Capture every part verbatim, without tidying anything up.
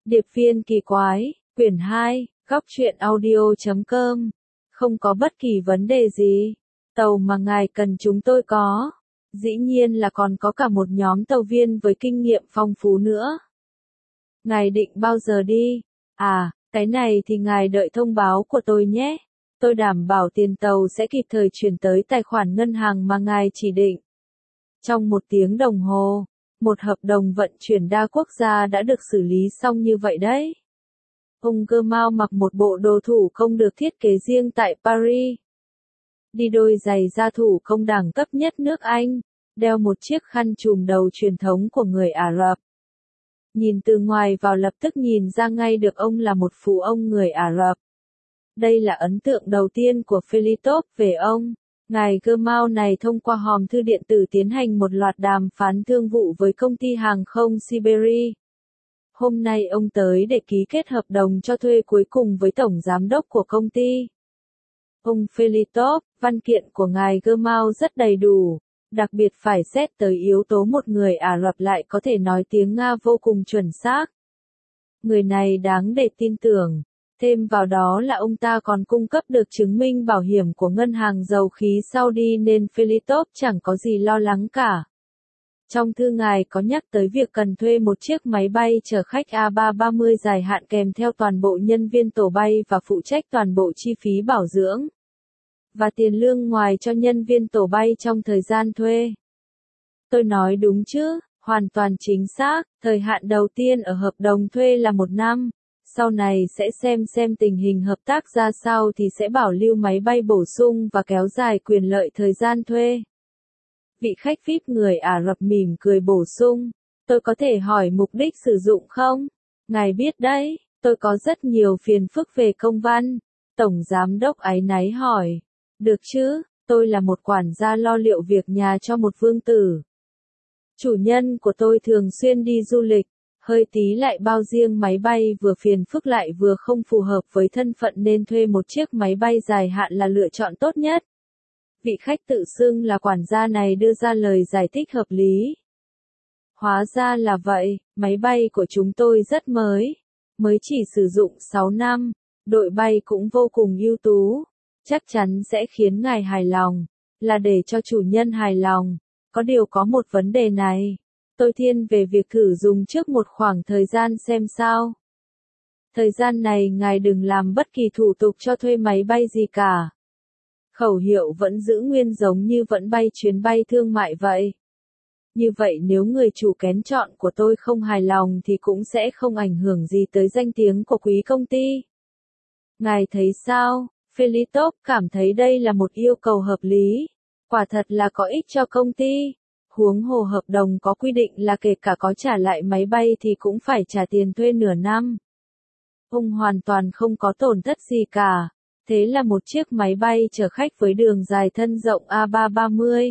Điệp viên kỳ quái, quyển hai, góc truyện audio chấm com. Không có bất kỳ vấn đề gì. Tàu mà ngài cần chúng tôi có. Dĩ nhiên là còn có cả một nhóm tàu viên với kinh nghiệm phong phú nữa. Ngài định bao giờ đi? À, cái này thì ngài đợi thông báo của tôi nhé. Tôi đảm bảo tiền tàu sẽ kịp thời chuyển tới tài khoản ngân hàng mà ngài chỉ định. Trong một tiếng đồng hồ, một hợp đồng vận chuyển đa quốc gia đã được xử lý xong như vậy đấy. Ông Gernau mặc một bộ đồ thủ công được thiết kế riêng tại Paris. Đi đôi giày da thủ công đẳng cấp nhất nước Anh, đeo một chiếc khăn trùm đầu truyền thống của người Ả Rập. Nhìn từ ngoài vào lập tức nhìn ra ngay được ông là một phụ ông người Ả Rập. Đây là ấn tượng đầu tiên của Philitop về ông. Ngài Gernau này thông qua hòm thư điện tử tiến hành một loạt đàm phán thương vụ với công ty hàng không Siberia. Hôm nay ông tới để ký kết hợp đồng cho thuê cuối cùng với tổng giám đốc của công ty. Ông Philitop, văn kiện của ngài Gernau rất đầy đủ, đặc biệt phải xét tới yếu tố một người Ả Rập lại có thể nói tiếng Nga vô cùng chuẩn xác. Người này đáng để tin tưởng. Thêm vào đó là ông ta còn cung cấp được chứng minh bảo hiểm của ngân hàng dầu khí Saudi nên Philitop chẳng có gì lo lắng cả. Trong thư ngài có nhắc tới việc cần thuê một chiếc máy bay chở khách A ba ba mươi dài hạn kèm theo toàn bộ nhân viên tổ bay và phụ trách toàn bộ chi phí bảo dưỡng và tiền lương ngoài cho nhân viên tổ bay trong thời gian thuê. Tôi nói đúng chứ, hoàn toàn chính xác, thời hạn đầu tiên ở hợp đồng thuê là một năm. Sau này sẽ xem xem tình hình hợp tác ra sao thì sẽ bảo lưu máy bay bổ sung và kéo dài quyền lợi thời gian thuê. Vị khách vi ai pi người Ả Rập mỉm cười bổ sung, tôi có thể hỏi mục đích sử dụng không? Ngài biết đấy, tôi có rất nhiều phiền phức về công văn. Tổng giám đốc áy náy hỏi, được chứ, tôi là một quản gia lo liệu việc nhà cho một vương tử. Chủ nhân của tôi thường xuyên đi du lịch. Hơi tí lại bao riêng máy bay vừa phiền phức lại vừa không phù hợp với thân phận nên thuê một chiếc máy bay dài hạn là lựa chọn tốt nhất. Vị khách tự xưng là quản gia này đưa ra lời giải thích hợp lý. Hóa ra là vậy, máy bay của chúng tôi rất mới. Mới chỉ sử dụng sáu năm, đội bay cũng vô cùng ưu tú. Chắc chắn sẽ khiến ngài hài lòng, là để cho chủ nhân hài lòng. Có điều có một vấn đề này. Tôi thiên về việc thử dùng trước một khoảng thời gian xem sao. Thời gian này ngài đừng làm bất kỳ thủ tục cho thuê máy bay gì cả. Khẩu hiệu vẫn giữ nguyên giống như vẫn bay chuyến bay thương mại vậy. Như vậy nếu người chủ kén chọn của tôi không hài lòng thì cũng sẽ không ảnh hưởng gì tới danh tiếng của quý công ty. Ngài thấy sao? Philitop cảm thấy đây là một yêu cầu hợp lý. Quả thật là có ích cho công ty. Huống hồ hợp đồng có quy định là kể cả có trả lại máy bay thì cũng phải trả tiền thuê nửa năm. Ông hoàn toàn không có tổn thất gì cả. Thế là một chiếc máy bay chở khách với đường dài thân rộng A ba ba mươi.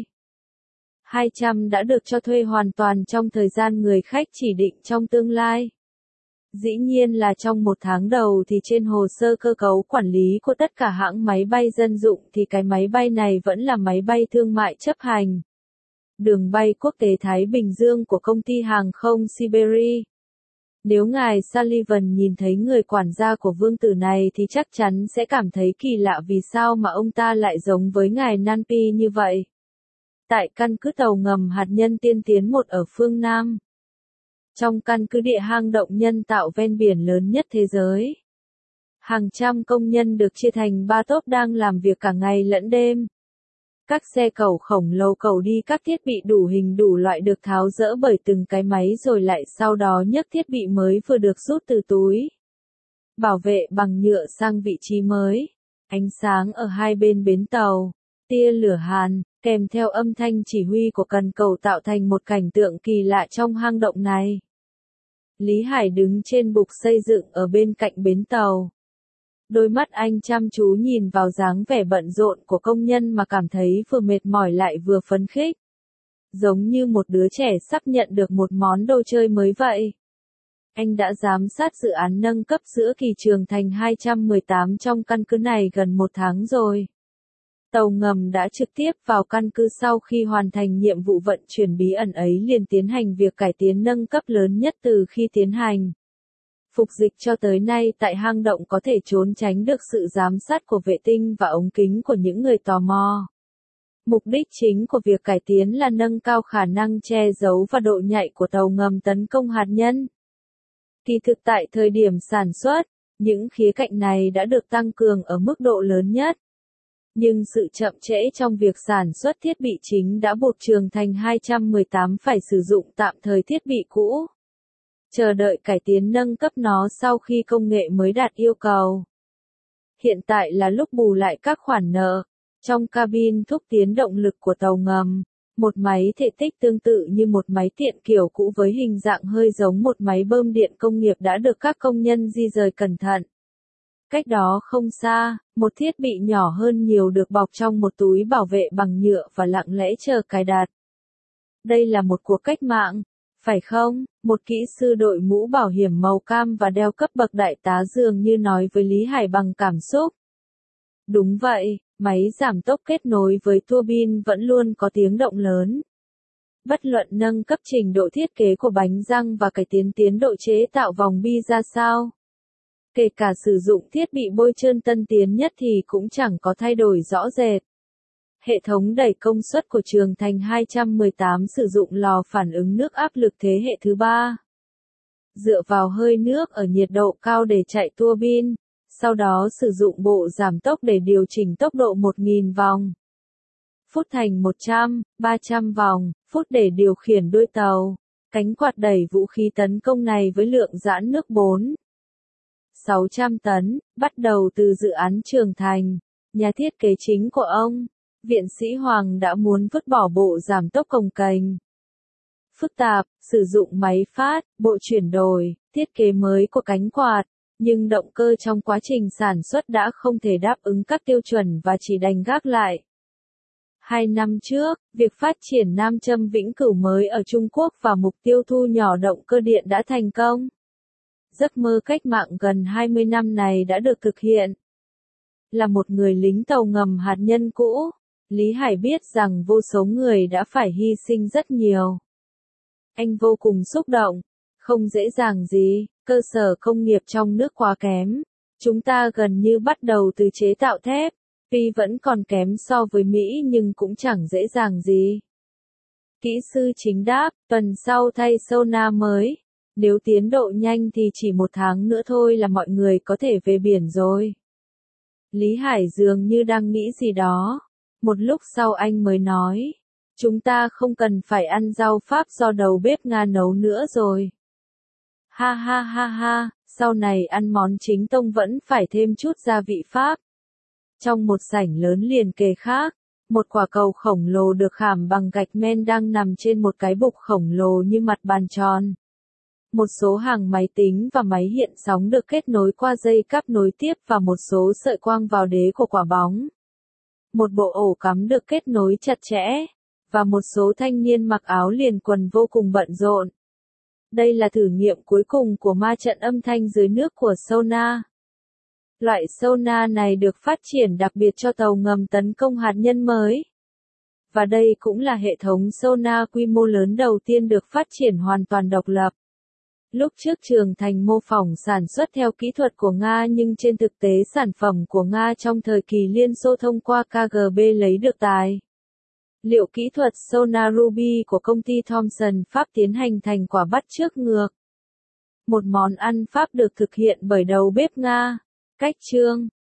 hai trăm đã được cho thuê hoàn toàn trong thời gian người khách chỉ định trong tương lai. Dĩ nhiên là trong một tháng đầu thì trên hồ sơ cơ cấu quản lý của tất cả hãng máy bay dân dụng thì cái máy bay này vẫn là máy bay thương mại chấp hành. Đường bay quốc tế Thái Bình Dương của công ty hàng không Siberia. Nếu ngài Sullivan nhìn thấy người quản gia của vương tử này thì chắc chắn sẽ cảm thấy kỳ lạ vì sao mà ông ta lại giống với ngài Nanpi như vậy. Tại căn cứ tàu ngầm hạt nhân tiên tiến một ở phương Nam. Trong căn cứ địa hang động nhân tạo ven biển lớn nhất thế giới. Hàng trăm công nhân được chia thành ba tốp đang làm việc cả ngày lẫn đêm. Các xe cầu khổng lồ cầu đi các thiết bị đủ hình đủ loại được tháo dỡ bởi từng cái máy rồi lại sau đó nhấc thiết bị mới vừa được rút từ túi. Bảo vệ bằng nhựa sang vị trí mới. Ánh sáng ở hai bên bến tàu. Tia lửa hàn, kèm theo âm thanh chỉ huy của cần cầu tạo thành một cảnh tượng kỳ lạ trong hang động này. Lý Hải đứng trên bục xây dựng ở bên cạnh bến tàu. Đôi mắt anh chăm chú nhìn vào dáng vẻ bận rộn của công nhân mà cảm thấy vừa mệt mỏi lại vừa phấn khích. Giống như một đứa trẻ sắp nhận được một món đồ chơi mới vậy. Anh đã giám sát dự án nâng cấp giữa kỳ trường thành hai trăm mười tám trong căn cứ này gần một tháng rồi. Tàu ngầm đã trực tiếp vào căn cứ sau khi hoàn thành nhiệm vụ vận chuyển bí ẩn ấy liền tiến hành việc cải tiến nâng cấp lớn nhất từ khi tiến hành. Phục dịch cho tới nay tại hang động có thể trốn tránh được sự giám sát của vệ tinh và ống kính của những người tò mò. Mục đích chính của việc cải tiến là nâng cao khả năng che giấu và độ nhạy của tàu ngầm tấn công hạt nhân. Kỳ thực tại thời điểm sản xuất, những khía cạnh này đã được tăng cường ở mức độ lớn nhất. Nhưng sự chậm trễ trong việc sản xuất thiết bị chính đã buộc Trường Thành hai trăm mười tám phải sử dụng tạm thời thiết bị cũ. Chờ đợi cải tiến nâng cấp nó sau khi công nghệ mới đạt yêu cầu. Hiện tại là lúc bù lại các khoản nợ. Trong cabin thúc tiến động lực của tàu ngầm, một máy thể tích tương tự như một máy tiện kiểu cũ với hình dạng hơi giống một máy bơm điện công nghiệp đã được các công nhân di rời cẩn thận. Cách đó không xa, một thiết bị nhỏ hơn nhiều được bọc trong một túi bảo vệ bằng nhựa và lặng lẽ chờ cài đặt. Đây là một cuộc cách mạng, phải không? Một kỹ sư đội mũ bảo hiểm màu cam và đeo cấp bậc đại tá dường như nói với Lý Hải bằng cảm xúc. Đúng vậy, máy giảm tốc kết nối với tua bin vẫn luôn có tiếng động lớn. Bất luận nâng cấp trình độ thiết kế của bánh răng và cải tiến tiến độ chế tạo vòng bi ra sao. Kể cả sử dụng thiết bị bôi trơn tân tiến nhất thì cũng chẳng có thay đổi rõ rệt. Hệ thống đẩy công suất của Trường Thành hai trăm mười tám sử dụng lò phản ứng nước áp lực thế hệ thứ ba. Dựa vào hơi nước ở nhiệt độ cao để chạy tua bin, sau đó sử dụng bộ giảm tốc để điều chỉnh tốc độ một nghìn vòng. Phút thành một trăm, ba trăm vòng, phút để điều khiển đuôi tàu. Cánh quạt đẩy vũ khí tấn công này với lượng giãn nước bốn nghìn sáu trăm tấn, bắt đầu từ dự án Trường Thành. Nhà thiết kế chính của ông, Viện sĩ Hoàng đã muốn vứt bỏ bộ giảm tốc cồng kềnh. Phức tạp, sử dụng máy phát, bộ chuyển đổi, thiết kế mới của cánh quạt, nhưng động cơ trong quá trình sản xuất đã không thể đáp ứng các tiêu chuẩn và chỉ đành gác lại. Hai năm trước, việc phát triển nam châm vĩnh cửu mới ở Trung Quốc và mục tiêu thu nhỏ động cơ điện đã thành công. Giấc mơ cách mạng gần hai mươi năm này đã được thực hiện. Là một người lính tàu ngầm hạt nhân cũ, Lý Hải biết rằng vô số người đã phải hy sinh rất nhiều. Anh vô cùng xúc động. Không dễ dàng gì, cơ sở công nghiệp trong nước quá kém. Chúng ta gần như bắt đầu từ chế tạo thép, tuy vẫn còn kém so với Mỹ nhưng cũng chẳng dễ dàng gì. Kỹ sư chính đáp, tuần sau thay sonar mới. Nếu tiến độ nhanh thì chỉ một tháng nữa thôi là mọi người có thể về biển rồi. Lý Hải dường như đang nghĩ gì đó. Một lúc sau anh mới nói, chúng ta không cần phải ăn rau Pháp do đầu bếp Nga nấu nữa rồi. Ha ha ha ha, sau này ăn món chính tông vẫn phải thêm chút gia vị Pháp. Trong một sảnh lớn liền kề khác, một quả cầu khổng lồ được khảm bằng gạch men đang nằm trên một cái bục khổng lồ như mặt bàn tròn. Một số hàng máy tính và máy hiện sóng được kết nối qua dây cáp nối tiếp và một số sợi quang vào đế của quả bóng. Một bộ ổ cắm được kết nối chặt chẽ, và một số thanh niên mặc áo liền quần vô cùng bận rộn. Đây là thử nghiệm cuối cùng của ma trận âm thanh dưới nước của sonar. Loại sonar này được phát triển đặc biệt cho tàu ngầm tấn công hạt nhân mới. Và đây cũng là hệ thống sonar quy mô lớn đầu tiên được phát triển hoàn toàn độc lập. Lúc trước Trường Thành mô phỏng sản xuất theo kỹ thuật của Nga nhưng trên thực tế sản phẩm của Nga trong thời kỳ Liên Xô thông qua K G B lấy được tài liệu kỹ thuật sonar Ruby của công ty Thomson Pháp tiến hành thành quả bắt chước ngược. Một món ăn Pháp được thực hiện bởi đầu bếp Nga. Cách chương